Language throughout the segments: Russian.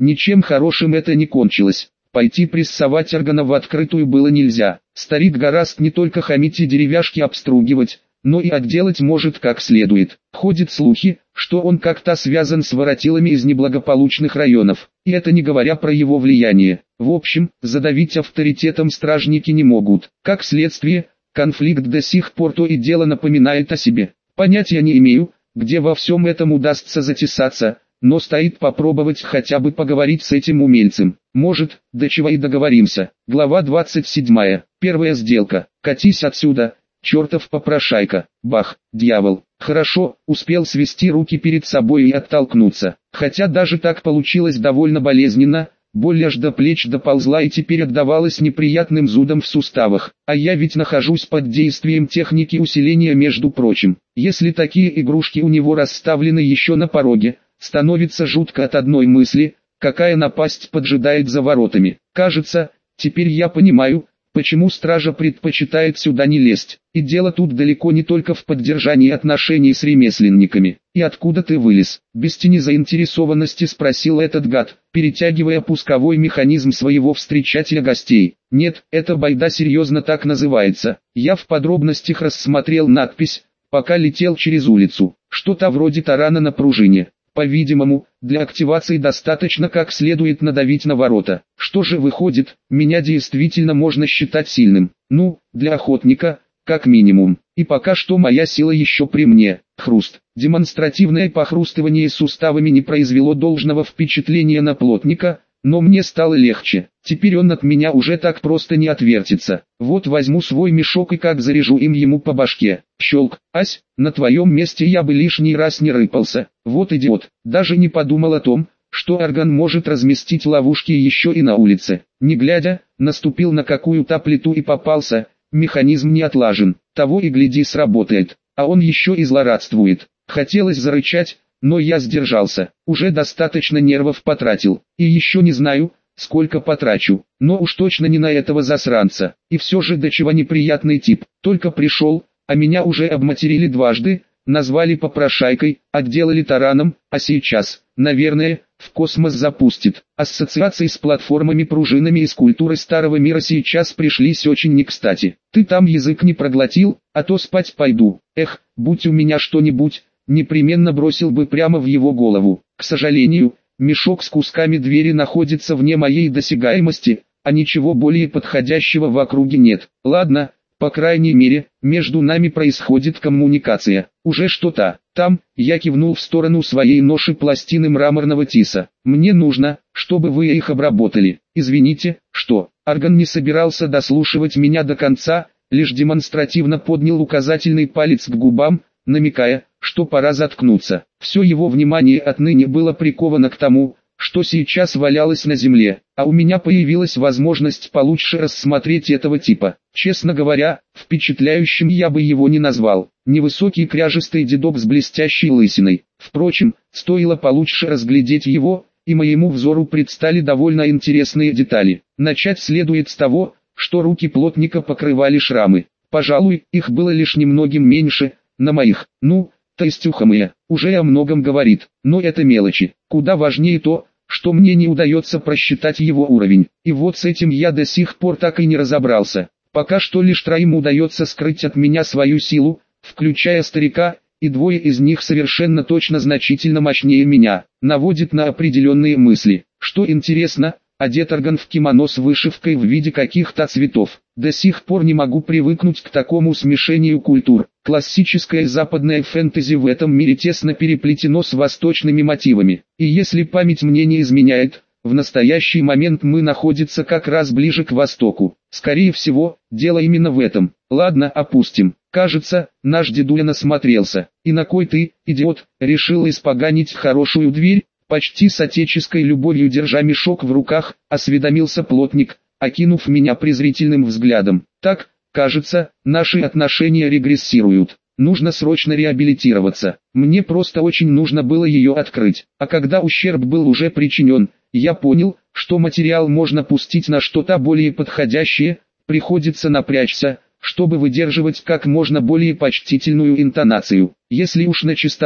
Ничем хорошим это не кончилось. Пойти прессовать органа в открытую было нельзя. Старик гораст не только хамить и деревяшки обстругивать, но и отделать может как следует. Ходят слухи, что он как-то связан с воротилами из неблагополучных районов, и это не говоря про его влияние. В общем, задавить авторитетом стражники не могут. Как следствие, конфликт до сих пор то и дело напоминает о себе. Понятия не имею, где во всем этом удастся затесаться, но стоит попробовать хотя бы поговорить с этим умельцем. Может, до чего и договоримся. Глава 27. Первая сделка. Катись отсюда, чертов попрошайка. Бах, дьявол. Хорошо, успел свести руки перед собой и оттолкнуться. Хотя даже так получилось довольно болезненно. Боль аж до плеч доползла и теперь отдавалась неприятным зудом в суставах. А я ведь нахожусь под действием техники усиления, между прочим. Если такие игрушки у него расставлены еще на пороге, становится жутко от одной мысли, какая напасть поджидает за воротами. Кажется, теперь я понимаю, почему стража предпочитает сюда не лезть. И дело тут далеко не только в поддержании отношений с ремесленниками. «И откуда ты вылез?» — без тени заинтересованности спросил этот гад, перетягивая пусковой механизм своего встречателя гостей. «Нет, эта байда серьезно так называется. Я в подробностях рассмотрел надпись, пока летел через улицу. Что-то вроде тарана на пружине. По-видимому, для активации достаточно как следует надавить на ворота. Что же выходит, меня действительно можно считать сильным. Ну, для охотника, как минимум. И пока что моя сила еще при мне». Хруст. Демонстративное похрустывание суставами не произвело должного впечатления на плотника, но мне стало легче. Теперь он от меня уже так просто не отвертится. Вот возьму свой мешок и как заряжу им ему по башке. Щелк. Ась, на твоем месте я бы лишний раз не рыпался. Вот идиот. Даже не подумал о том, что орган может разместить ловушки еще и на улице. Не глядя, наступил на какую-то плиту и попался. Механизм не отлажен. Того и гляди сработает. А он еще и злорадствует. Хотелось зарычать, но я сдержался. Уже достаточно нервов потратил. И еще не знаю, сколько потрачу. Но уж точно не на этого засранца. И все же до чего неприятный тип. Только пришел, а меня уже обматерили дважды, назвали попрошайкой, отделали тараном, а сейчас, наверное, в космос запустит. Ассоциации с платформами, пружинами и скульптурой старого мира сейчас пришлись очень не кстати. Ты там язык не проглотил, а то спать пойду. Эх, будь у меня что-нибудь, непременно бросил бы прямо в его голову. К сожалению, мешок с кусками двери находится вне моей досягаемости, а ничего более подходящего в округе нет. Ладно, по крайней мере, между нами происходит коммуникация. Уже что-то. Там, я кивнул в сторону своей ноши пластины мраморного тиса. Мне нужно, чтобы вы их обработали. Извините, что? Орган не собирался дослушивать меня до конца, лишь демонстративно поднял указательный палец к губам, намекая, что пора заткнуться. Все его внимание отныне было приковано к тому, что сейчас валялось на земле, а у меня появилась возможность получше рассмотреть этого типа. Честно говоря, впечатляющим я бы его не назвал. Невысокий кряжистый дедок с блестящей лысиной. Впрочем, стоило получше разглядеть его, и моему взору предстали довольно интересные детали. Начать следует с того, что руки плотника покрывали шрамы. Пожалуй, их было лишь немногим меньше, на моих. Ну, то есть ухомые, уже о многом говорит, но это мелочи. Куда важнее то, что мне не удается просчитать его уровень. И вот с этим я до сих пор так и не разобрался. Пока что лишь троим удается скрыть от меня свою силу, включая старика, и двое из них совершенно точно значительно мощнее меня. Наводит на определенные мысли. Что интересно, одет орган в кимоно с вышивкой в виде каких-то цветов. До сих пор не могу привыкнуть к такому смешению культур. Классическое западное фэнтези в этом мире тесно переплетено с восточными мотивами. И если память мне не изменяет, в настоящий момент мы находимся как раз ближе к востоку. Скорее всего, дело именно в этом. Ладно, опустим. Кажется, наш дедуля насмотрелся. И на кой ты, идиот, решил испоганить хорошую дверь? Почти с отеческой любовью держа мешок в руках, осведомился плотник, окинув меня презрительным взглядом. Так, кажется, наши отношения регрессируют. Нужно срочно реабилитироваться. Мне просто очень нужно было ее открыть. А когда ущерб был уже причинен, я понял, что материал можно пустить на что-то более подходящее, приходится напрячься, чтобы выдерживать как можно более почтительную интонацию. Если уж на чистоту,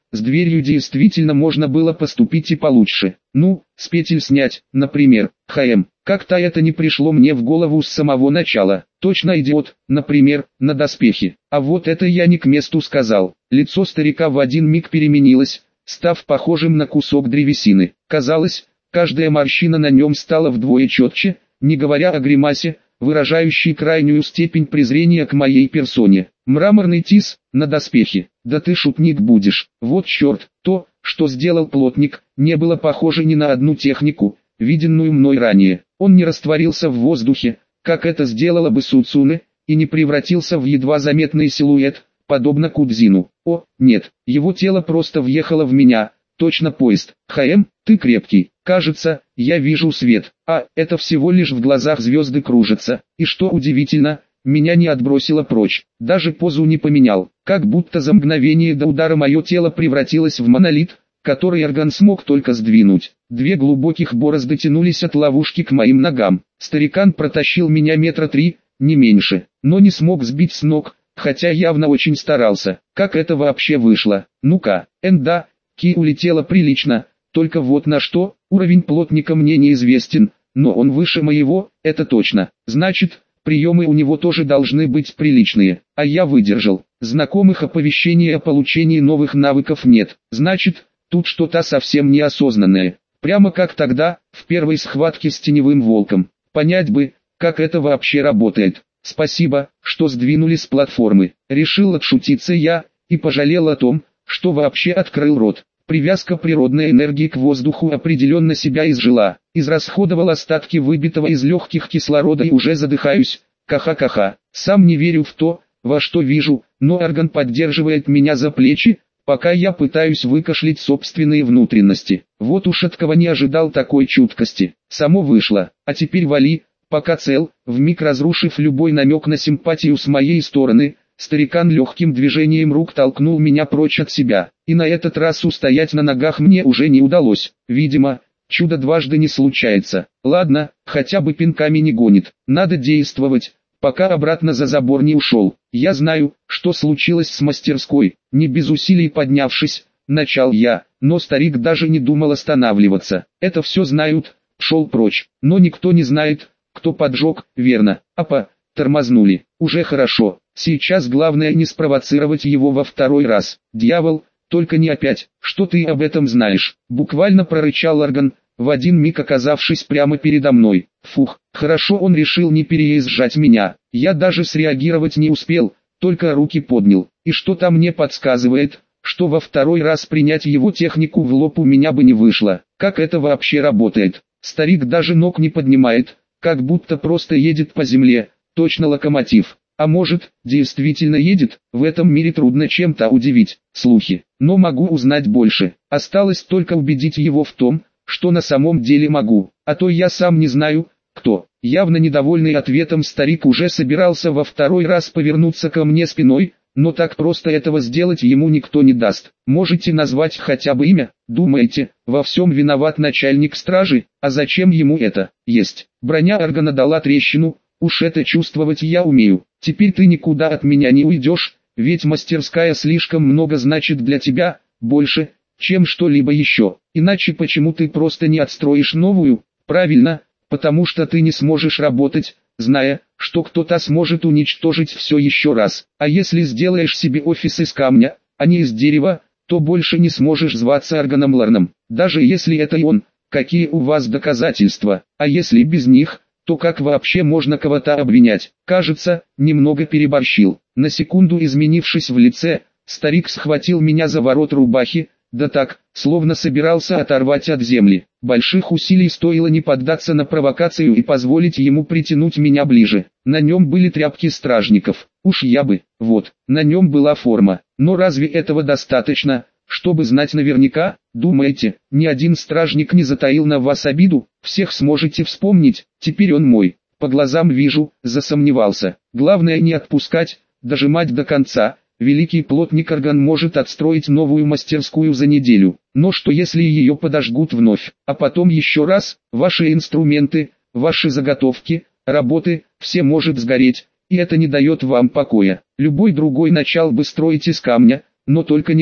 с дверью действительно можно было поступить и получше. Ну, с петель снять, например, Как-то это не пришло мне в голову с самого начала. Точно идиот, например, на доспехи. А вот это я не к месту сказал. Лицо старика в один миг переменилось, став похожим на кусок древесины. Казалось, каждая морщина на нем стала вдвое четче, не говоря о гримасе, выражающей крайнюю степень презрения к моей персоне. Мраморный тис, на доспехи. Да ты шутник будешь. Вот черт, то, что сделал плотник, не было похоже ни на одну технику, виденную мной ранее. Он не растворился в воздухе, как это сделала бы Суцуне, и не превратился в едва заметный силуэт, подобно Кудзину. О, нет, его тело просто въехало в меня, точно поезд. Ты крепкий. Кажется, я вижу свет. А, это всего лишь в глазах звезды кружатся. И что удивительно, меня не отбросило прочь. Даже позу не поменял. Как будто за мгновение до удара мое тело превратилось в монолит, который Эрган смог только сдвинуть. Две глубоких борозды тянулись от ловушки к моим ногам. Старикан протащил меня 3 метра, не меньше, но не смог сбить с ног, хотя явно очень старался. Как это вообще вышло? Ну-ка, да, ки улетела прилично, только вот на что, уровень плотника мне неизвестен, но он выше моего, это точно. Значит, приемы у него тоже должны быть приличные, а я выдержал. Знакомых оповещений о получении новых навыков нет, значит, тут что-то совсем неосознанное. Прямо как тогда, в первой схватке с теневым волком. Понять бы, как это вообще работает. Спасибо, что сдвинули с платформы. Решил отшутиться я, и пожалел о том, что вообще открыл рот. Привязка природной энергии к воздуху определенно себя изжила. Израсходовал остатки выбитого из легких кислорода и уже задыхаюсь. Ха-ха-ха. Сам не верю в то, во что вижу, но орган поддерживает меня за плечи, пока я пытаюсь выкашлять собственные внутренности. Вот уж от кого не ожидал такой чуткости. Само вышло. А теперь вали, пока цел, вмиг разрушив любой намек на симпатию с моей стороны. Старикан легким движением рук толкнул меня прочь от себя, и на этот раз устоять на ногах мне уже не удалось. Видимо, чудо дважды не случается. Ладно, хотя бы пинками не гонит. Надо действовать, пока обратно за забор не ушел. Я знаю, что случилось с мастерской. Не без усилий поднявшись, начал я, но старик даже не думал останавливаться. Это все знают, шел прочь, но никто не знает, кто поджег, верно. Тормознули. Уже хорошо. Сейчас главное не спровоцировать его во второй раз. Дьявол, только не опять. Что ты об этом знаешь? Буквально прорычал орган, в один миг оказавшись прямо передо мной. Фух, хорошо он решил не переезжать меня. Я даже среагировать не успел, только руки поднял. И что-то мне подсказывает, что во второй раз принять его технику в лоб у меня бы не вышло. Как это вообще работает? Старик даже ног не поднимает, как будто просто едет по земле. Точно локомотив. А может, действительно едет? В этом мире трудно чем-то удивить. Слухи. Но могу узнать больше. Осталось только убедить его в том, что на самом деле могу. А то я сам не знаю, кто. Явно недовольный ответом старик уже собирался во второй раз повернуться ко мне спиной, но так просто этого сделать ему никто не даст. Можете назвать хотя бы имя? Думаете, во всем виноват начальник стражи? А зачем ему это? Есть. Броня органа дала трещину. Уж это чувствовать я умею. Теперь ты никуда от меня не уйдешь, ведь мастерская слишком много значит для тебя, больше, чем что-либо еще. Иначе почему ты просто не отстроишь новую? Правильно, потому что ты не сможешь работать, зная, что кто-то сможет уничтожить все еще раз. А если сделаешь себе офис из камня, а не из дерева, то больше не сможешь зваться Органом Ларном. Даже если это и он, какие у вас доказательства? А если без них, то как вообще можно кого-то обвинять? Кажется, немного переборщил. На секунду изменившись в лице, старик схватил меня за ворот рубахи, да так, словно собирался оторвать от земли. Больших усилий стоило не поддаться на провокацию и позволить ему притянуть меня ближе. На нем были тряпки стражников. Уж я бы, на нем была форма. Но разве этого достаточно, чтобы знать наверняка? Думаете, ни один стражник не затаил на вас обиду? Всех сможете вспомнить, теперь он мой. По глазам вижу, засомневался. Главное не отпускать, дожимать до конца. Великий плотник Орган может отстроить новую мастерскую за неделю. Но что если ее подожгут вновь? А потом еще раз, ваши инструменты, ваши заготовки, работы, все может сгореть, и это не дает вам покоя. Любой другой начал бы строить из камня, но только не вы.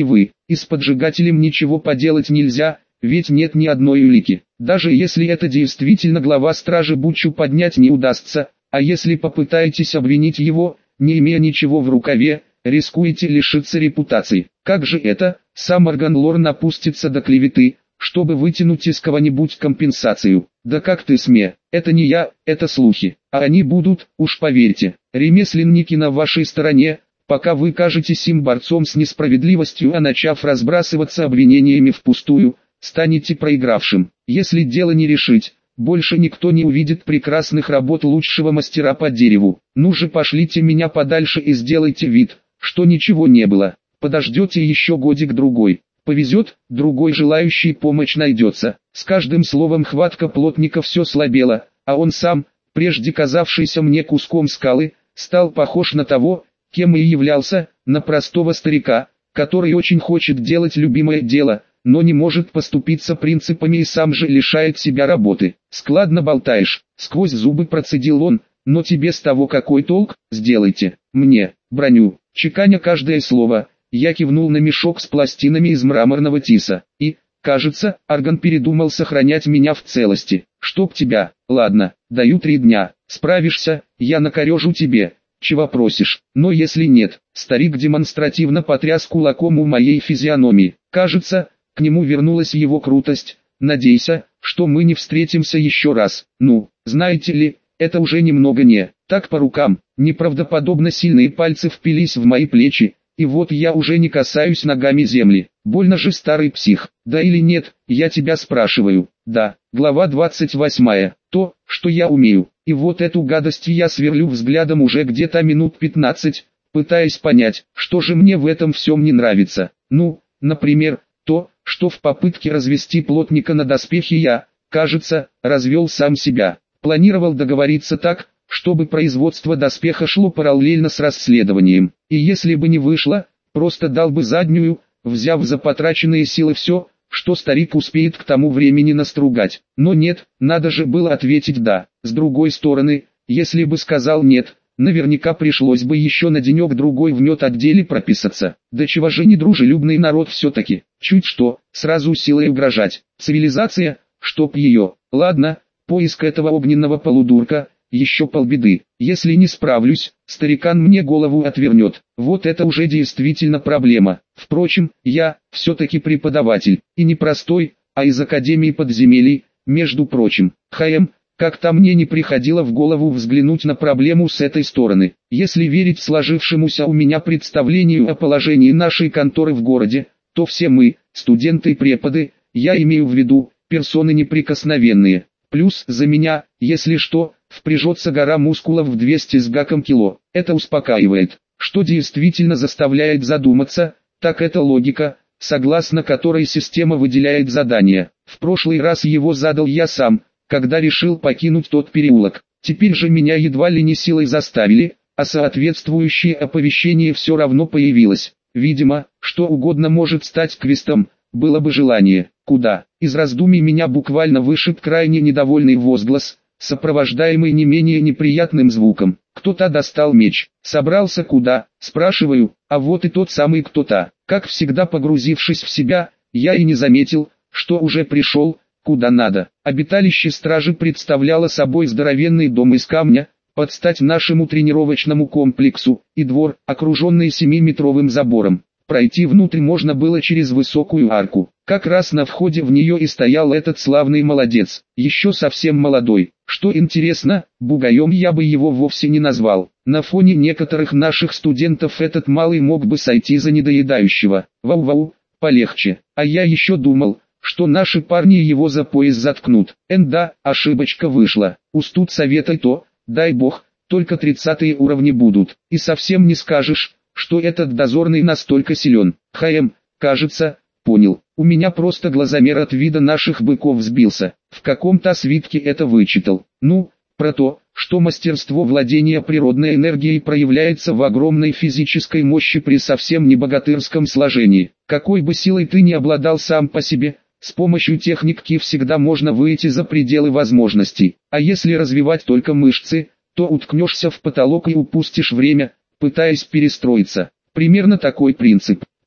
и с поджигателем ничего поделать нельзя, ведь нет ни одной улики. Даже если это действительно глава стражи, бучу поднять не удастся, а если попытаетесь обвинить его, не имея ничего в рукаве, рискуете лишиться репутации. Как же это, сам Органлорн опустится до клеветы, чтобы вытянуть из кого-нибудь компенсацию? Да как ты смеешь? Это не я, это слухи. А они будут, уж поверьте. Ремесленники на вашей стороне, пока вы кажетесь им борцом с несправедливостью, а начав разбрасываться обвинениями впустую, станете проигравшим. Если дело не решить, больше никто не увидит прекрасных работ лучшего мастера по дереву. Ну же, пошлите меня подальше и сделайте вид, что ничего не было. Подождете еще годик-другой. Повезет, другой желающий помощь найдется. С каждым словом хватка плотника все слабела, а он сам, прежде казавшийся мне куском скалы, стал похож на того, кем и являлся, на простого старика, который очень хочет делать любимое дело, но не может поступиться принципами и сам же лишает себя работы. «Складно болтаешь», — сквозь зубы процедил он, — «но тебе с того какой толк? Сделайте мне броню». Чеканя каждое слово, я кивнул на мешок с пластинами из мраморного тиса, и, кажется, Арган передумал сохранять меня в целости. «Чтоб тебя, ладно, даю 3 дня, справишься, я накорежу тебе, чего просишь, но если нет». Старик демонстративно потряс кулаком у моей физиономии. Кажется, к нему вернулась его крутость. «Надейся, что мы не встретимся еще раз. Ну, знаете ли, это уже немного не так по рукам». Неправдоподобно сильные пальцы впились в мои плечи, и вот я уже не касаюсь ногами земли. Больно же, старый псих. Да или нет, я тебя спрашиваю. Да. Глава 28. То, что я умею. И вот эту гадость я сверлю взглядом уже где-то минут 15, пытаясь понять, что же мне в этом всем не нравится. Ну, например, то, что в попытке развести плотника на доспехи я, кажется, развел сам себя. Планировал договориться так, чтобы производство доспеха шло параллельно с расследованием. И если бы не вышло, просто дал бы заднюю, взяв за потраченные силы все, что старик успеет к тому времени настругать. Но нет, надо же было ответить «да». С другой стороны, если бы сказал «нет», наверняка пришлось бы еще на денек-другой в медотделе прописаться. Да чего же недружелюбный народ все-таки. Чуть что, сразу силой угрожать. Цивилизация, чтоб ее. Ладно, поиск этого огненного полудурка, еще полбеды. Если не справлюсь, старикан мне голову отвернет. Вот это уже действительно проблема. Впрочем, я, все-таки преподаватель, и не простой, а из Академии подземелий, между прочим. Как-то мне не приходило в голову взглянуть на проблему с этой стороны. Если верить сложившемуся у меня представлению о положении нашей конторы в городе, то все мы, студенты и преподы, я имею в виду, персоны неприкосновенные. Плюс за меня, если что, впряжется гора мускулов в 200 с гаком кило. Это успокаивает. Что действительно заставляет задуматься, так это логика, согласно которой система выделяет задания. В прошлый раз его задал я сам, когда решил покинуть тот переулок. Теперь же меня едва ли не силой заставили, а соответствующее оповещение все равно появилось. Видимо, что угодно может стать квестом, было бы желание. Куда? Из раздумий меня буквально вышиб крайне недовольный возглас, сопровождаемый не менее неприятным звуком. Кто-то достал меч. Собрался куда? Спрашиваю, а вот и тот самый кто-то. Как всегда, погрузившись в себя, я и не заметил, что уже пришел, куда надо. Обиталище стражи представляло собой здоровенный дом из камня, под стать нашему тренировочному комплексу, и двор, окруженный 7-метровым забором. Пройти внутрь можно было через высокую арку. Как раз на входе в нее и стоял этот славный молодец, еще совсем молодой. Что интересно, бугаем я бы его вовсе не назвал. На фоне некоторых наших студентов этот малый мог бы сойти за недоедающего. Вау-вау, полегче. А я еще думал, что наши парни его за пояс заткнут. Да, ошибочка вышла. Устут совета то, дай бог, только 30-е уровни будут. И совсем не скажешь, что этот дозорный настолько силен. Кажется, понял. У меня просто глазомер от вида наших быков сбился. В каком-то свитке это вычитал. Ну, про то, что мастерство владения природной энергией проявляется в огромной физической мощи при совсем не богатырском сложении. Какой бы силой ты ни обладал сам по себе, с помощью техники всегда можно выйти за пределы возможностей. А если развивать только мышцы, то уткнешься в потолок и упустишь время, пытаясь перестроиться. Примерно такой принцип.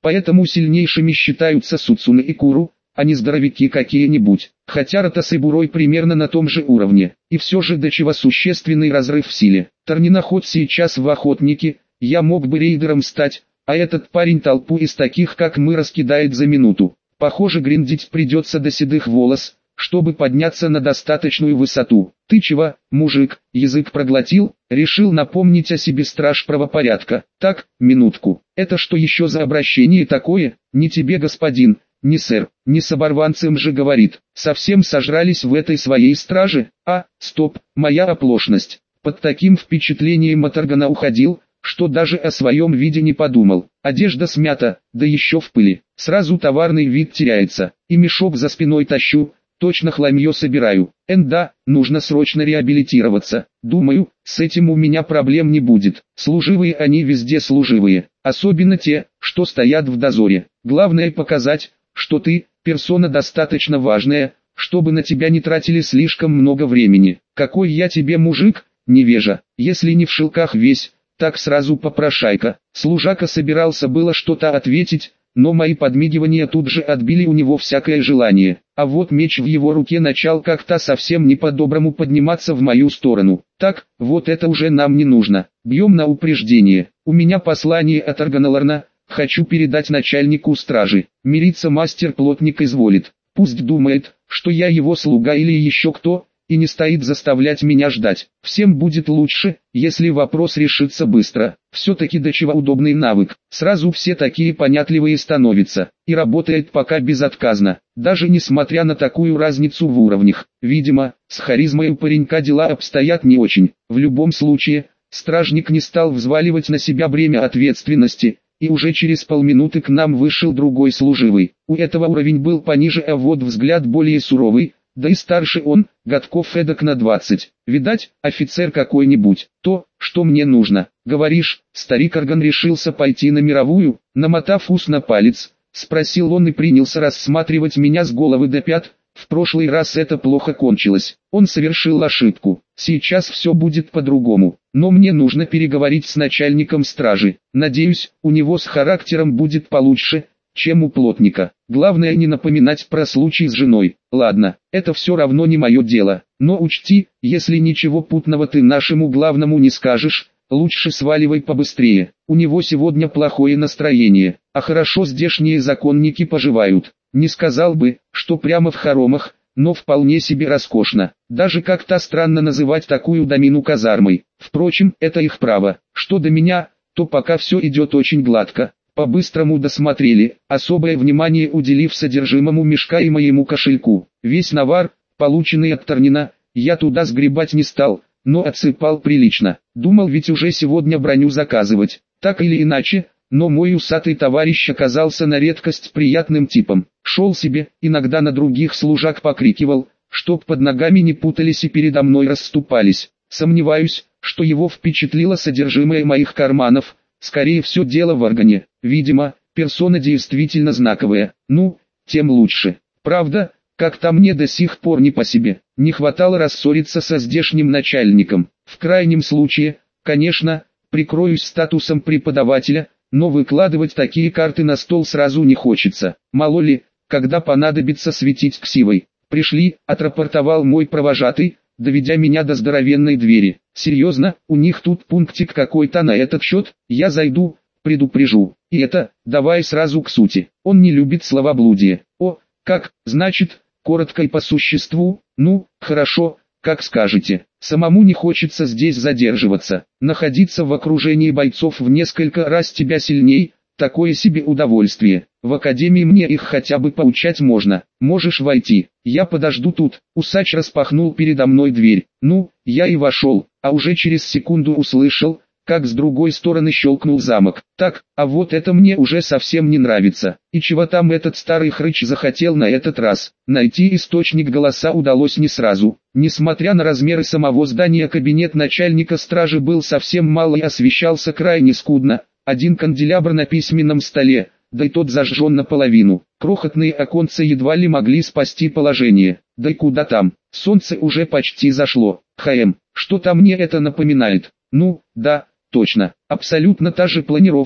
Поэтому сильнейшими считаются Суцуне и Куру, а не здоровяки какие-нибудь. Хотя Ротас и Бурой примерно на том же уровне. И все же до чего существенный разрыв в силе. Торниноход сейчас в охотнике, я мог бы рейдером стать, а этот парень толпу из таких как мы раскидает за минуту. Похоже, гриндить придется до седых волос, чтобы подняться на достаточную высоту. Ты чего, мужик, язык проглотил? Решил напомнить о себе страж правопорядка. Так, минутку. Это что еще за обращение такое? Не тебе, господин, не сэр, не с оборванцем же говорит. Совсем сожрались в этой своей страже? Стоп, моя оплошность. Под таким впечатлением от органа уходил, что даже о своем виде не подумал. Одежда смята, да еще в пыли. Сразу товарный вид теряется. И мешок за спиной тащу, точно хламье собираю. Да, нужно срочно реабилитироваться. Думаю, с этим у меня проблем не будет. Служивые они везде служивые. Особенно те, что стоят в дозоре. Главное показать, что ты, персона достаточно важная, чтобы на тебя не тратили слишком много времени. Какой я тебе мужик, невежа, если не в шелках весь, так сразу попрошайка. Служака собирался было что-то ответить, но мои подмигивания тут же отбили у него всякое желание. А вот меч в его руке начал как-то совсем не по-доброму подниматься в мою сторону. Так, вот это уже нам не нужно. Бьем на упреждение. У меня послание от Арганаларна, хочу передать начальнику стражи. Мириться мастер-плотник изволит. Пусть думает, что я его слуга или еще кто, и не стоит заставлять меня ждать. Всем будет лучше, если вопрос решится быстро. Все-таки до чего удобный навык. Сразу все такие понятливые становятся. И работает пока безотказно. Даже несмотря на такую разницу в уровнях. Видимо, с харизмой у паренька дела обстоят не очень. В любом случае, стражник не стал взваливать на себя бремя ответственности. И уже через полминуты к нам вышел другой служивый. У этого уровень был пониже, а вот взгляд более суровый. Да и старше он, годков эдак на 20. Видать, офицер какой-нибудь. То, что мне нужно. Говоришь, старик Арган решился пойти на мировую, намотав ус на палец. Спросил он и принялся рассматривать меня с головы до пят. В прошлый раз это плохо кончилось. Он совершил ошибку. Сейчас все будет по-другому. Но мне нужно переговорить с начальником стражи. Надеюсь, у него с характером будет получше, чем у плотника. Главное не напоминать про случай с женой. Ладно, это все равно не мое дело. Но учти, если ничего путного ты нашему главному не скажешь, лучше сваливай побыстрее. У него сегодня плохое настроение, а хорошо здешние законники поживают. Не сказал бы, что прямо в хоромах, но вполне себе роскошно. Даже как-то странно называть такую домину казармой. Впрочем, это их право. Что до меня, то пока все идет очень гладко. По-быстрому досмотрели, особое внимание уделив содержимому мешка и моему кошельку. Весь навар, полученный от Торнина, я туда сгребать не стал, но отсыпал прилично. Думал ведь уже сегодня броню заказывать. Так или иначе, но мой усатый товарищ оказался на редкость приятным типом. Шел себе, иногда на других служак покрикивал, чтоб под ногами не путались и передо мной расступались. Сомневаюсь, что его впечатлило содержимое моих карманов. Скорее все дело в органе. Видимо, персона действительно знаковая. Ну, тем лучше. Правда, как-то мне до сих пор не по себе. Не хватало рассориться со здешним начальником. В крайнем случае, конечно, прикроюсь статусом преподавателя, но выкладывать такие карты на стол сразу не хочется. Мало ли, когда понадобится светить ксивой. Пришли, отрапортовал мой провожатый, доведя меня до здоровенной двери. Серьезно, у них тут пунктик какой-то на этот счет, я зайду, предупрежу. И это, давай сразу к сути. Он не любит словоблудие. О, как, значит, коротко и по существу, ну, хорошо, как скажете. Самому не хочется здесь задерживаться. Находиться в окружении бойцов в несколько раз тебя сильней, такое себе удовольствие. В академии мне их хотя бы поучать можно. Можешь войти, я подожду тут. Усач распахнул передо мной дверь. Ну, я и вошел, а уже через секунду услышал, как с другой стороны щелкнул замок. Так, а вот это мне уже совсем не нравится. И чего там этот старый хрыч захотел на этот раз? Найти источник голоса удалось не сразу. Несмотря на размеры самого здания, кабинет начальника стражи был совсем мал и освещался крайне скудно. Один канделябр на письменном столе, да и тот зажжен наполовину. Крохотные оконца едва ли могли спасти положение. Да и куда там, солнце уже почти зашло. Что-то мне это напоминает. Ну, да, точно, абсолютно та же планировка,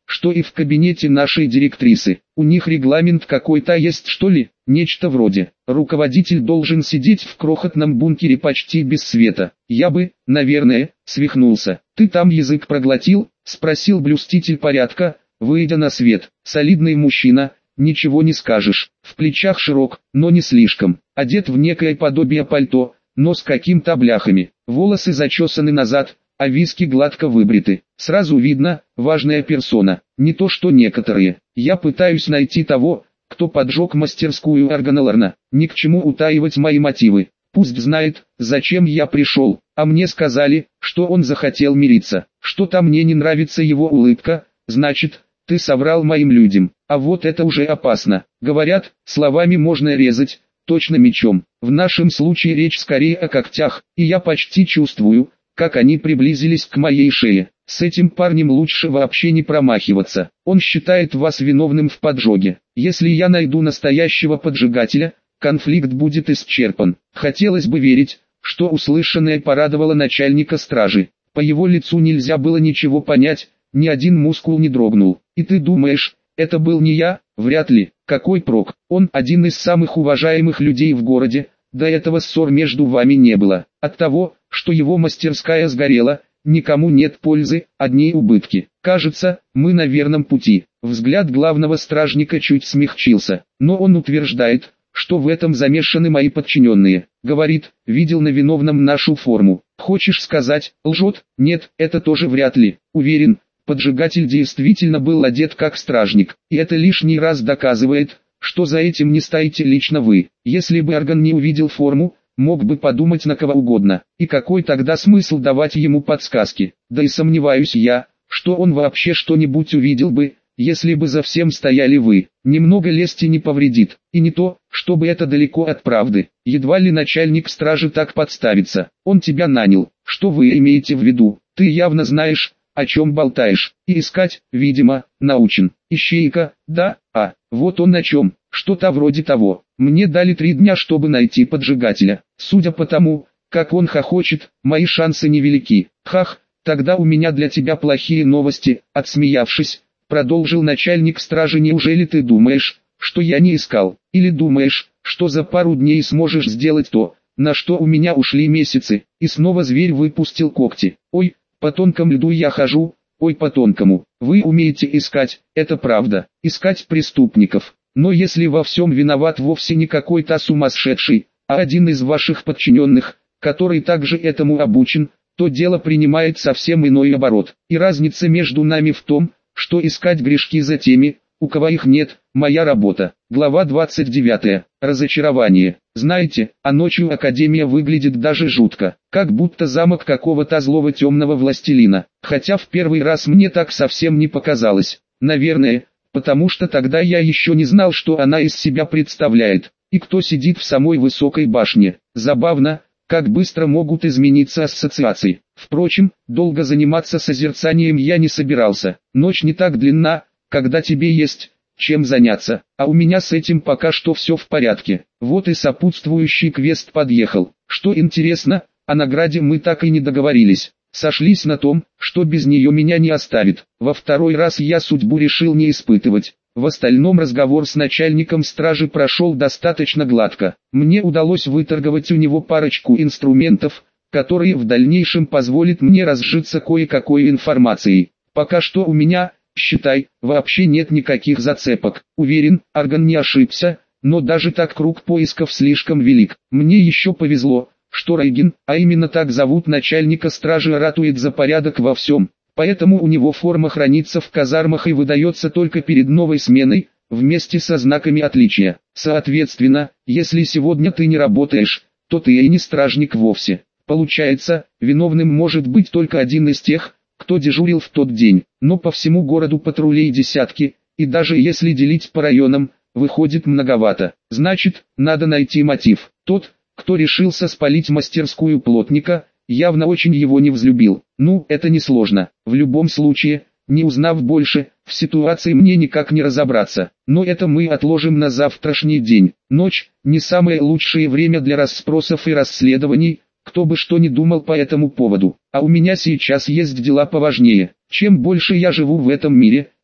что и в кабинете нашей директрисы. У них регламент какой-то есть, что ли? Нечто вроде: руководитель должен сидеть в крохотном бункере почти без света. Я бы, наверное, свихнулся. Ты там язык проглотил? Спросил блюститель порядка, выйдя на свет. Солидный мужчина, ничего не скажешь. В плечах широк, но не слишком. Одет в некое подобие пальто, но с каким-то бляхами. Волосы зачесаны назад, а виски гладко выбриты. Сразу видно, важная персона. Не то что некоторые. Я пытаюсь найти того, кто поджег мастерскую Аргоналарна. Ни к чему утаивать мои мотивы. Пусть знает, зачем я пришел. А мне сказали, что он захотел мириться. Что-то мне не нравится его улыбка. Значит, ты соврал моим людям. А вот это уже опасно. Говорят, словами можно резать, точно мечом. В нашем случае речь скорее о когтях, и я почти чувствую, как они приблизились к моей шее. С этим парнем лучше вообще не промахиваться. Он считает вас виновным в поджоге. Если я найду настоящего поджигателя, конфликт будет исчерпан. Хотелось бы верить, что услышанное порадовало начальника стражи. По его лицу нельзя было ничего понять, ни один мускул не дрогнул. И ты думаешь, это был не я? Вряд ли. Какой прок? Он один из самых уважаемых людей в городе. До этого ссор между вами не было. От того, что его мастерская сгорела, никому нет пользы, одни убытки. Кажется, мы на верном пути. Взгляд главного стражника чуть смягчился, но он утверждает, что в этом замешаны мои подчиненные. Говорит, видел на виновном нашу форму. Хочешь сказать, лжет? Нет, это тоже вряд ли. Уверен, поджигатель действительно был одет как стражник, и это лишний раз доказывает, что за этим не стоите лично вы. Если бы Арган не увидел форму, мог бы подумать на кого угодно. И какой тогда смысл давать ему подсказки? Да и сомневаюсь я, что он вообще что-нибудь увидел бы, если бы за всем стояли вы. Немного лести не повредит. И не то, чтобы это далеко от правды. Едва ли начальник стражи так подставится. Он тебя нанял. Что вы имеете в виду? Ты явно знаешь, о чем болтаешь. И искать, видимо, научен. Ищейка, да? Вот он о чем. Что-то вроде того. Мне дали 3 дня, чтобы найти поджигателя. Судя по тому, как он хохочет, мои шансы невелики. Хах, тогда у меня для тебя плохие новости. Отсмеявшись, продолжил начальник стражи: неужели ты думаешь, что я не искал? Или думаешь, что за пару дней сможешь сделать то, на что у меня ушли месяцы? И снова зверь выпустил когти. Ой, по тонкому льду я хожу. Ой, по тонкому. Вы умеете искать, это правда, искать преступников. Но если во всем виноват вовсе не какой-то сумасшедший, а один из ваших подчиненных, который также этому обучен, то дело принимает совсем иной оборот. И разница между нами в том, что искать грешки за теми, у кого их нет, моя работа. Глава 29. Разочарование. Знаете, а ночью Академия выглядит даже жутко, как будто замок какого-то злого темного властелина. Хотя в первый раз мне так совсем не показалось. Наверное, потому что тогда я еще не знал, что она из себя представляет, и кто сидит в самой высокой башне. Забавно, как быстро могут измениться ассоциации. Впрочем, долго заниматься созерцанием я не собирался. Ночь не так длинна, когда тебе есть чем заняться, а у меня с этим пока что все в порядке. Вот и сопутствующий квест подъехал. Что интересно, о награде мы так и не договорились. Сошлись на том, что без нее меня не оставит. Во второй раз я судьбу решил не испытывать. В остальном разговор с начальником стражи прошел достаточно гладко. Мне удалось выторговать у него парочку инструментов, которые в дальнейшем позволят мне разжиться кое-какой информацией. Пока что у меня, считай, вообще нет никаких зацепок. Уверен, Арган не ошибся, но даже так круг поисков слишком велик. Мне еще повезло, что Рейген, а именно так зовут начальника стражи, ратует за порядок во всем. Поэтому у него форма хранится в казармах и выдается только перед новой сменой, вместе со знаками отличия. Соответственно, если сегодня ты не работаешь, то ты и не стражник вовсе. Получается, виновным может быть только один из тех, кто дежурил в тот день. Но по всему городу патрулей десятки, и даже если делить по районам, выходит многовато. Значит, надо найти мотив. Тот, кто решился спалить мастерскую плотника, явно очень его не взлюбил. Ну, это несложно. В любом случае, не узнав больше, в ситуации мне никак не разобраться. Но это мы отложим на завтрашний день. Ночь – не самое лучшее время для расспросов и расследований, кто бы что ни думал по этому поводу. А у меня сейчас есть дела поважнее. Чем больше я живу в этом мире,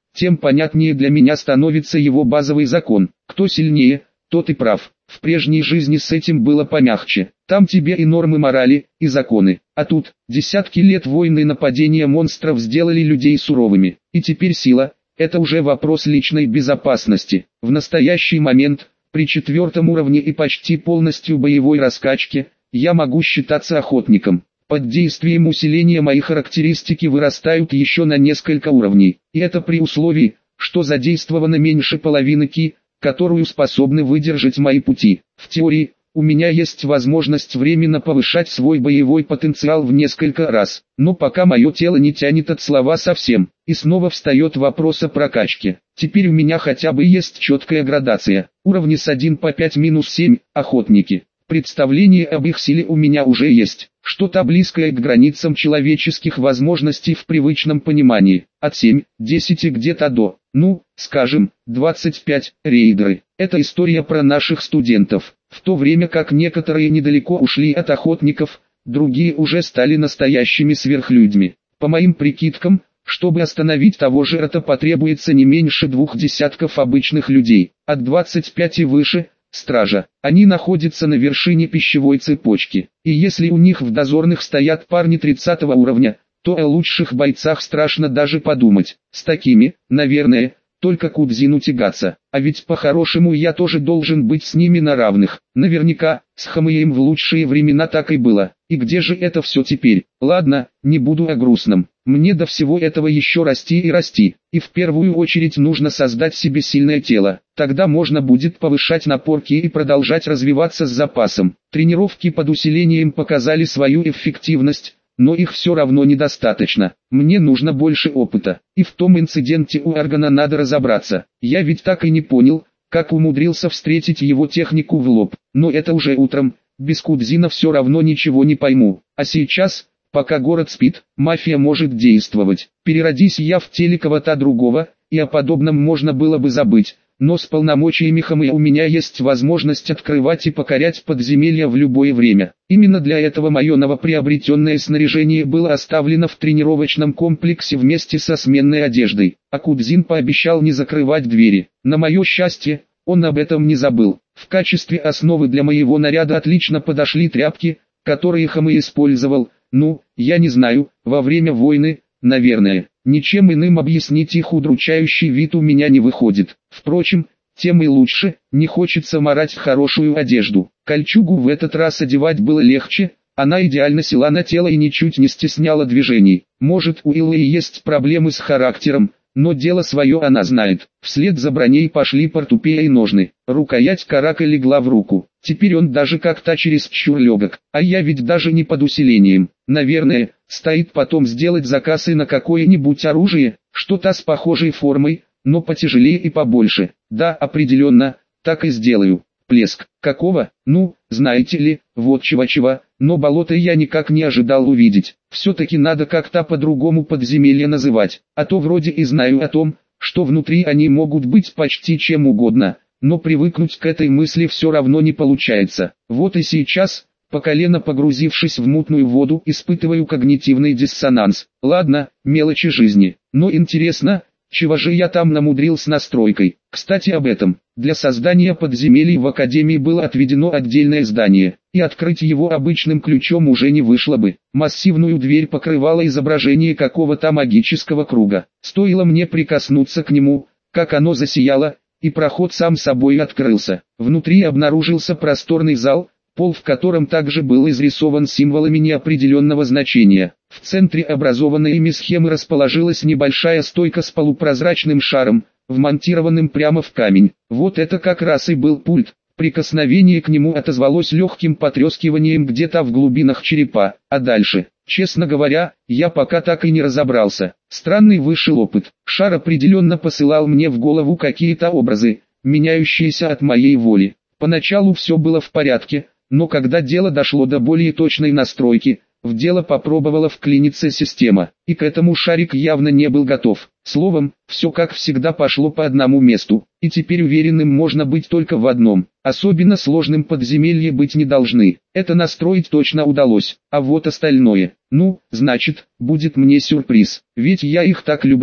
тем понятнее для меня становится его базовый закон. Кто сильнее, тот и прав. В прежней жизни с этим было помягче. Там тебе и нормы морали, и законы. А тут, десятки лет войны и нападения монстров сделали людей суровыми. И теперь сила – это уже вопрос личной безопасности. В настоящий момент, при 4-м уровне и почти полностью боевой раскачке, я могу считаться охотником. Под действием усиления мои характеристики вырастают еще на несколько уровней. И это при условии, что задействовано меньше половины ки, которую способны выдержать мои пути. В теории, у меня есть возможность временно повышать свой боевой потенциал в несколько раз, но пока мое тело не тянет от слова совсем. И снова встает вопрос о прокачке. Теперь у меня хотя бы есть четкая градация. Уровни с 1 по 5-7, охотники. Представление об их силе у меня уже есть. Что-то близкое к границам человеческих возможностей в привычном понимании. От 7-10 где-то до, скажем, 25, рейдеры. Это история про наших студентов. В то время как некоторые недалеко ушли от охотников, другие уже стали настоящими сверхлюдьми. По моим прикидкам, чтобы остановить того же это потребуется не меньше 2 десятков обычных людей. От 25 и выше – стража. Они находятся на вершине пищевой цепочки. И если у них в дозорных стоят парни 30 уровня, то о лучших бойцах страшно даже подумать. С такими, наверное, только Кудзину тягаться. А ведь по-хорошему я тоже должен быть с ними на равных. Наверняка, с Хамеем в лучшие времена так и было. И где же это все теперь? Ладно, не буду о грустном. Мне до всего этого еще расти и расти. И в первую очередь нужно создать себе сильное тело. Тогда можно будет повышать напор ки и продолжать развиваться с запасом. Тренировки под усилением показали свою эффективность, но их все равно недостаточно. Мне нужно больше опыта. И в том инциденте у Эргона надо разобраться. Я ведь так и не понял, как умудрился встретить его технику в лоб. Но это уже утром, без Кудзина все равно ничего не пойму. А сейчас, пока город спит, мафия может действовать. Переродись я в теле кого-то другого, и о подобном можно было бы забыть. Но с полномочиями Хамея у меня есть возможность открывать и покорять подземелья в любое время. Именно для этого мое новоприобретенное снаряжение было оставлено в тренировочном комплексе вместе со сменной одеждой. А Кудзин пообещал не закрывать двери. На мое счастье, он об этом не забыл. В качестве основы для моего наряда отлично подошли тряпки, которые Хамей использовал. Я не знаю, во время войны, наверное. Ничем иным объяснить их удручающий вид у меня не выходит. Впрочем, тем и лучше, не хочется марать хорошую одежду. Кольчугу в этот раз одевать было легче, она идеально села на тело и ничуть не стесняла движений. Может, у Иллы есть проблемы с характером, но дело свое она знает. Вслед за броней пошли портупея и ножны. Рукоять карака легла в руку. Теперь он даже как-то чересчур легок. А я ведь даже не под усилением. Наверное, стоит потом сделать заказ и на какое-нибудь оружие, что-то с похожей формой, но потяжелее и побольше. Да, определенно, так и сделаю. Плеск. Какого? Знаете ли, вот чего-чего, но болото я никак не ожидал увидеть. Все-таки надо как-то по-другому подземелье называть, а то вроде и знаю о том, что внутри они могут быть почти чем угодно, но привыкнуть к этой мысли все равно не получается. Вот и сейчас, по колено погрузившись в мутную воду, испытываю когнитивный диссонанс. Ладно, мелочи жизни, но интересно, чего же я там намудрил с настройкой. Кстати об этом. Для создания подземелий в Академии было отведено отдельное здание, и открыть его обычным ключом уже не вышло бы. Массивную дверь покрывало изображение какого-то магического круга. Стоило мне прикоснуться к нему, как оно засияло, и проход сам собой открылся. Внутри обнаружился просторный зал, пол в котором также был изрисован символами неопределенного значения. В центре образованной ими схемы расположилась небольшая стойка с полупрозрачным шаром, вмонтированным прямо в камень. Вот это как раз и был пульт. Прикосновение к нему отозвалось легким потрескиванием где-то в глубинах черепа. А дальше, честно говоря, я пока так и не разобрался. Странный высший опыт. Шар определенно посылал мне в голову какие-то образы, меняющиеся от моей воли. Поначалу все было в порядке, но когда дело дошло до более точной настройки, в дело попробовала вклиниться система, и к этому шарик явно не был готов. Словом, все как всегда пошло по одному месту, и теперь уверенным можно быть только в одном. Особенно сложным подземелья быть не должны. Это настроить точно удалось, а вот остальное. Значит, будет мне сюрприз, ведь я их так люблю.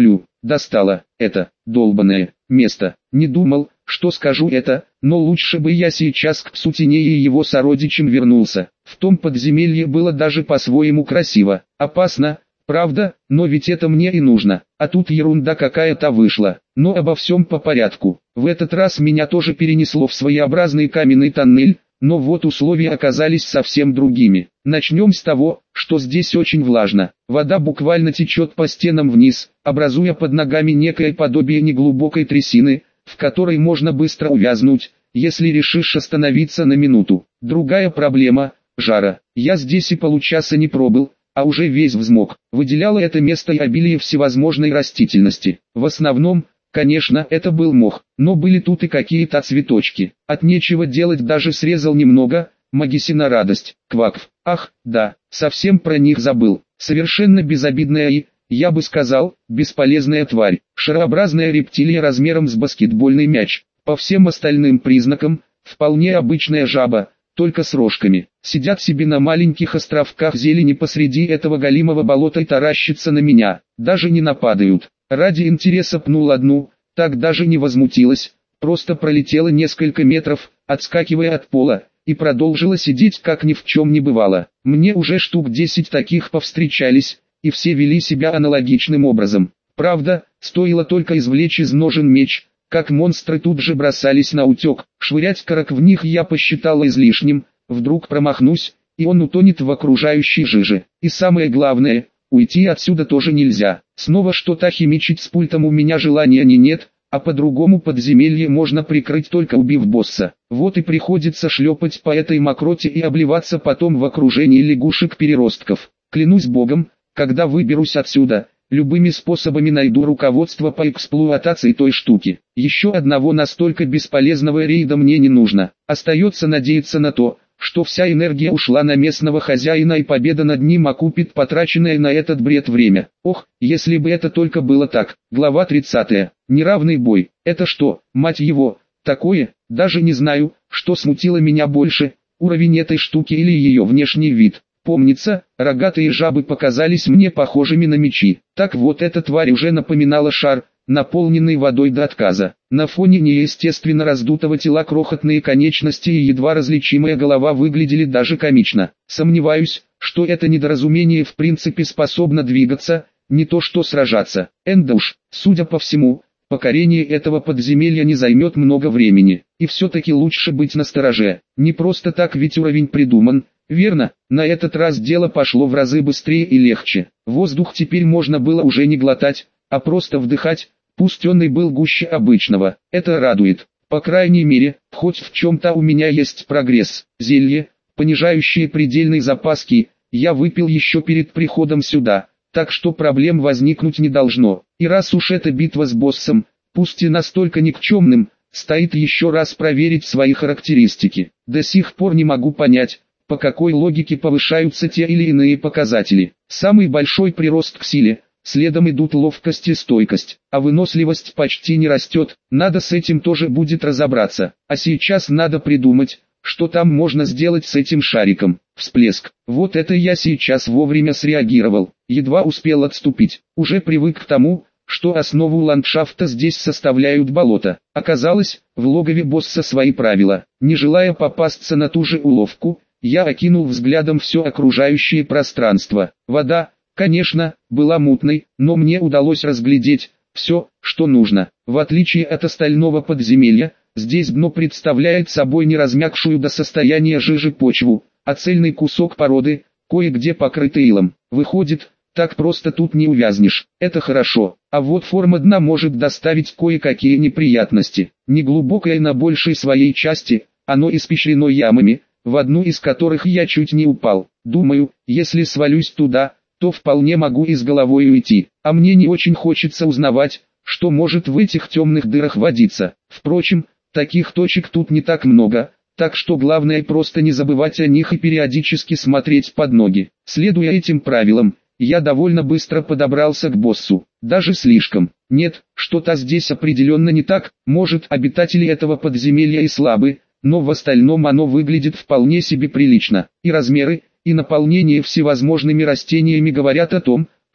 Достало, это, долбанное, место. Не думал, что скажу это, но лучше бы я сейчас к Сутенее и его сородичам вернулся. В том подземелье было даже по-своему красиво. Опасно, правда, но ведь это мне и нужно. А тут ерунда какая-то вышла. Но обо всем по порядку. В этот раз меня тоже перенесло в своеобразный каменный тоннель, но вот условия оказались совсем другими. Начнем с того, что здесь очень влажно. Вода буквально течет по стенам вниз, образуя под ногами некое подобие неглубокой трясины, в которой можно быстро увязнуть, если решишь остановиться на минуту. Другая проблема – жара. Я здесь и получаса не пробыл, а уже весь взмок. Выделяло это место и обилие всевозможной растительности. В основном, конечно, это был мох, но были тут и какие-то цветочки. От нечего делать даже срезал немного, Магиси на радость. Квакв. Ах, да, совсем про них забыл. Совершенно безобидная и, я бы сказал, бесполезная тварь. Шарообразная рептилия размером с баскетбольный мяч. По всем остальным признакам, вполне обычная жаба, только с рожками. Сидят себе на маленьких островках зелени посреди этого галимого болота и таращатся на меня. Даже не нападают. Ради интереса пнул одну, так даже не возмутилась. Просто пролетела несколько метров, отскакивая от пола, и продолжила сидеть как ни в чем не бывало. Мне уже штук 10 таких повстречались, и все вели себя аналогичным образом. Правда, стоило только извлечь из ножен меч, как монстры тут же бросались на утек. Швырять карак в них я посчитал излишним, вдруг промахнусь, и он утонет в окружающей жиже. И самое главное, уйти отсюда тоже нельзя. Снова что-то химичить с пультом у меня желания нет, а по-другому подземелье можно прикрыть только убив босса. Вот и приходится шлепать по этой мокроте и обливаться потом в окружении лягушек-переростков. Клянусь богом, когда выберусь отсюда, любыми способами найду руководство по эксплуатации той штуки. Еще одного настолько бесполезного рейда мне не нужно. Остается надеяться на то, что вся энергия ушла на местного хозяина и победа над ним окупит потраченное на этот бред время. Ох, если бы это только было так. Глава 30. Неравный бой. Это что, мать его, такое? Даже не знаю, что смутило меня больше, уровень этой штуки или ее внешний вид. Помнится, рогатые жабы показались мне похожими на мечи. Так вот эта тварь уже напоминала шар, наполненный водой до отказа. На фоне неестественно раздутого тела крохотные конечности и едва различимая голова выглядели даже комично. Сомневаюсь, что это недоразумение в принципе способно двигаться, не то что сражаться. Да уж, судя по всему, покорение этого подземелья не займет много времени. И все-таки лучше быть настороже. Не просто так ведь уровень придуман. Верно, на этот раз дело пошло в разы быстрее и легче. Воздух теперь можно было уже не глотать, а просто вдыхать, пусть он и был гуще обычного. Это радует. По крайней мере, хоть в чем-то у меня есть прогресс. Зелье, понижающее предельный запас ки, я выпил еще перед приходом сюда, так что проблем возникнуть не должно. И раз уж эта битва с боссом, пусть и настолько никчемным, стоит еще раз проверить свои характеристики. До сих пор не могу понять, по какой логике повышаются те или иные показатели. Самый большой прирост к силе, следом идут ловкость и стойкость, а выносливость почти не растет, надо с этим тоже будет разобраться. А сейчас надо придумать, что там можно сделать с этим шариком. Всплеск. Вот это я сейчас вовремя среагировал, едва успел отступить. Уже привык к тому, что основу ландшафта здесь составляют болота. Оказалось, в логове босса свои правила. Не желая попасться на ту же уловку, я окинул взглядом все окружающее пространство. Вода, конечно, была мутной, но мне удалось разглядеть все, что нужно. В отличие от остального подземелья, здесь дно представляет собой не размякшую до состояния жижи почву, а цельный кусок породы, кое-где покрытый илом. Выходит, так просто тут не увязнешь. Это хорошо. А вот форма дна может доставить кое-какие неприятности. Неглубокое на большей своей части, оно испещрено ямами, в одну из которых я чуть не упал. Думаю, если свалюсь туда, то вполне могу и с головой уйти. А мне не очень хочется узнавать, что может в этих темных дырах водиться. Впрочем, таких точек тут не так много, так что главное просто не забывать о них и периодически смотреть под ноги. Следуя этим правилам, я довольно быстро подобрался к боссу. Даже слишком. Нет, что-то здесь определенно не так. Может, обитатели этого подземелья и слабы, но в остальном оно выглядит вполне себе прилично. И размеры, и наполнение всевозможными растениями говорят о том,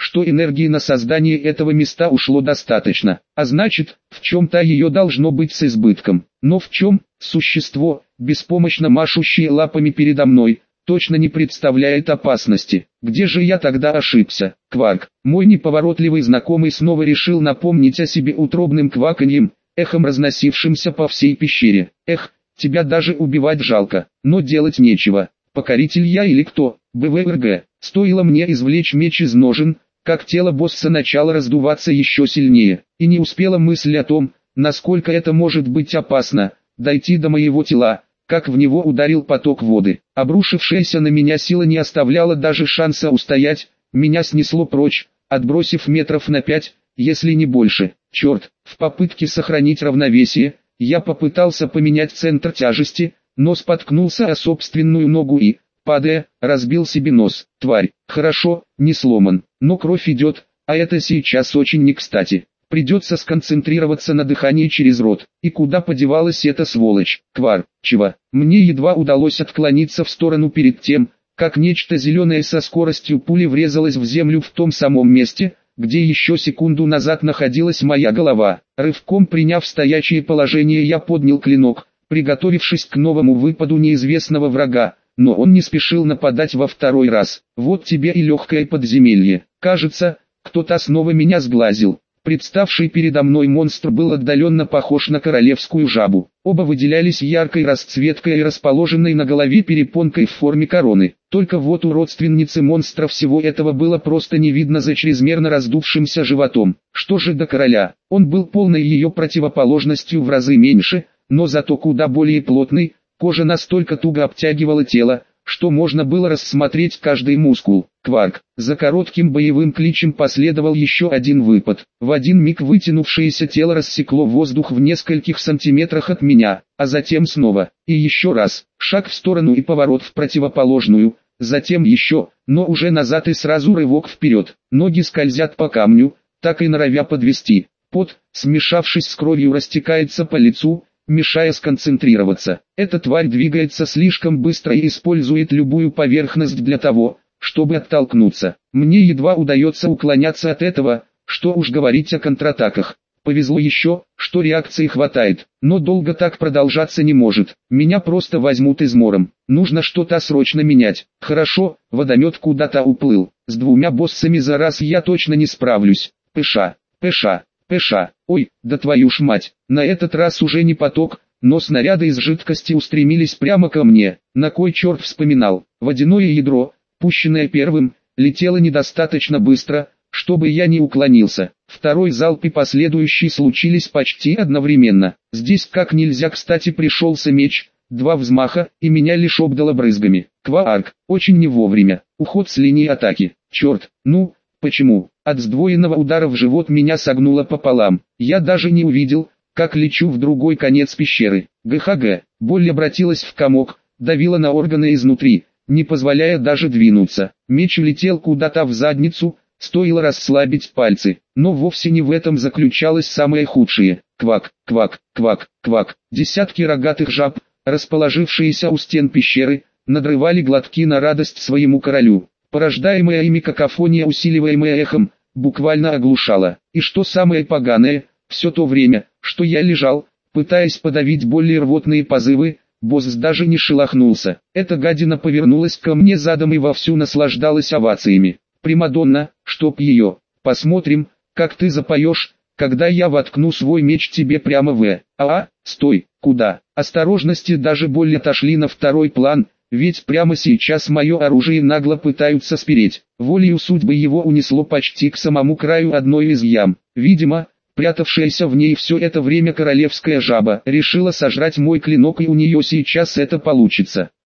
что энергии на создание этого места ушло достаточно, а значит, в чем-то ее должно быть с избытком. Но в чем? Существо, беспомощно машущее лапами передо мной, точно не представляет опасности. Где же я тогда ошибся? Квак. Мой неповоротливый знакомый снова решил напомнить о себе утробным кваканьем, эхом разносившимся по всей пещере. Эх, тебя даже убивать жалко, но делать нечего. Покоритель я или кто? БВРГ. Стоило мне извлечь меч из ножен, как тело босса начало раздуваться еще сильнее, и не успела мысль о том, насколько это может быть опасно, дойти до моего тела, как в него ударил поток воды. Обрушившаяся на меня сила не оставляла даже шанса устоять, меня снесло прочь, отбросив метров на 5, если не больше. Черт, в попытке сохранить равновесие, я попытался поменять центр тяжести, но споткнулся о собственную ногу и, падая, разбил себе нос. Тварь, хорошо, не сломан, но кровь идет, а это сейчас очень не кстати. Придется сконцентрироваться на дыхании через рот. И куда подевалась эта сволочь? Квар, чего? Мне едва удалось отклониться в сторону перед тем, как нечто зеленое со скоростью пули врезалось в землю в том самом месте, где еще секунду назад находилась моя голова. Рывком приняв стоячее положение, я поднял клинок, приготовившись к новому выпаду неизвестного врага, но он не спешил нападать во второй раз. Вот тебе и легкое подземелье. Кажется, кто-то снова меня сглазил. Представший передо мной монстр был отдаленно похож на королевскую жабу. Оба выделялись яркой расцветкой и расположенной на голове перепонкой в форме короны. Только вот у родственницы монстра всего этого было просто не видно за чрезмерно раздувшимся животом. Что же до короля? Он был полной ее противоположностью в разы меньше, но зато куда более плотный, кожа настолько туго обтягивала тело, что можно было рассмотреть каждый мускул. Квак. За коротким боевым кличем последовал еще один выпад. В один миг вытянувшееся тело рассекло воздух в нескольких сантиметрах от меня, а затем снова. И еще раз. Шаг в сторону и поворот в противоположную, затем еще, но уже назад и сразу рывок вперед. Ноги скользят по камню, так и норовя подвести. Пот, смешавшись с кровью, растекается по лицу, мешая сконцентрироваться. Эта тварь двигается слишком быстро и использует любую поверхность для того, чтобы оттолкнуться. Мне едва удается уклоняться от этого, что уж говорить о контратаках. Повезло еще, что реакции хватает, но долго так продолжаться не может. Меня просто возьмут измором. Нужно что-то срочно менять. Хорошо, водомет куда-то уплыл. С двумя боссами за раз я точно не справлюсь. Пыша, пыша. Пэша, ой, да твою ж мать, на этот раз уже не поток, но снаряды из жидкости устремились прямо ко мне. На кой черт вспоминал? Водяное ядро, пущенное первым, летело недостаточно быстро, чтобы я не уклонился. Второй залп и последующий случились почти одновременно. Здесь как нельзя кстати пришелся меч, два взмаха, и меня лишь обдало брызгами. Кваарк, очень не вовремя, уход с линии атаки. Черт, ну, почему? От сдвоенного удара в живот меня согнуло пополам. Я даже не увидел, как лечу в другой конец пещеры. ГХГ. Боль обратилась в комок, давила на органы изнутри, не позволяя даже двинуться. Меч улетел куда-то в задницу, стоило расслабить пальцы. Но вовсе не в этом заключалось самое худшее. Квак, квак, квак, квак. Десятки рогатых жаб, расположившиеся у стен пещеры, надрывали глотки на радость своему королю. Порождаемая ими какофония, усиливаемая эхом, буквально оглушала. И что самое поганое, все то время, что я лежал, пытаясь подавить боль и рвотные позывы, босс даже не шелохнулся. Эта гадина повернулась ко мне задом и вовсю наслаждалась овациями. Примадонна, чтоб ее. Посмотрим, как ты запоешь, когда я воткну свой меч тебе прямо в... Стой, куда? Осторожности даже боль отошли на второй план. Ведь прямо сейчас мое оружие нагло пытаются спереть. Волею судьбы его унесло почти к самому краю одной из ям. Видимо, прятавшаяся в ней все это время королевская жаба решила сожрать мой клинок, и у нее сейчас это получится.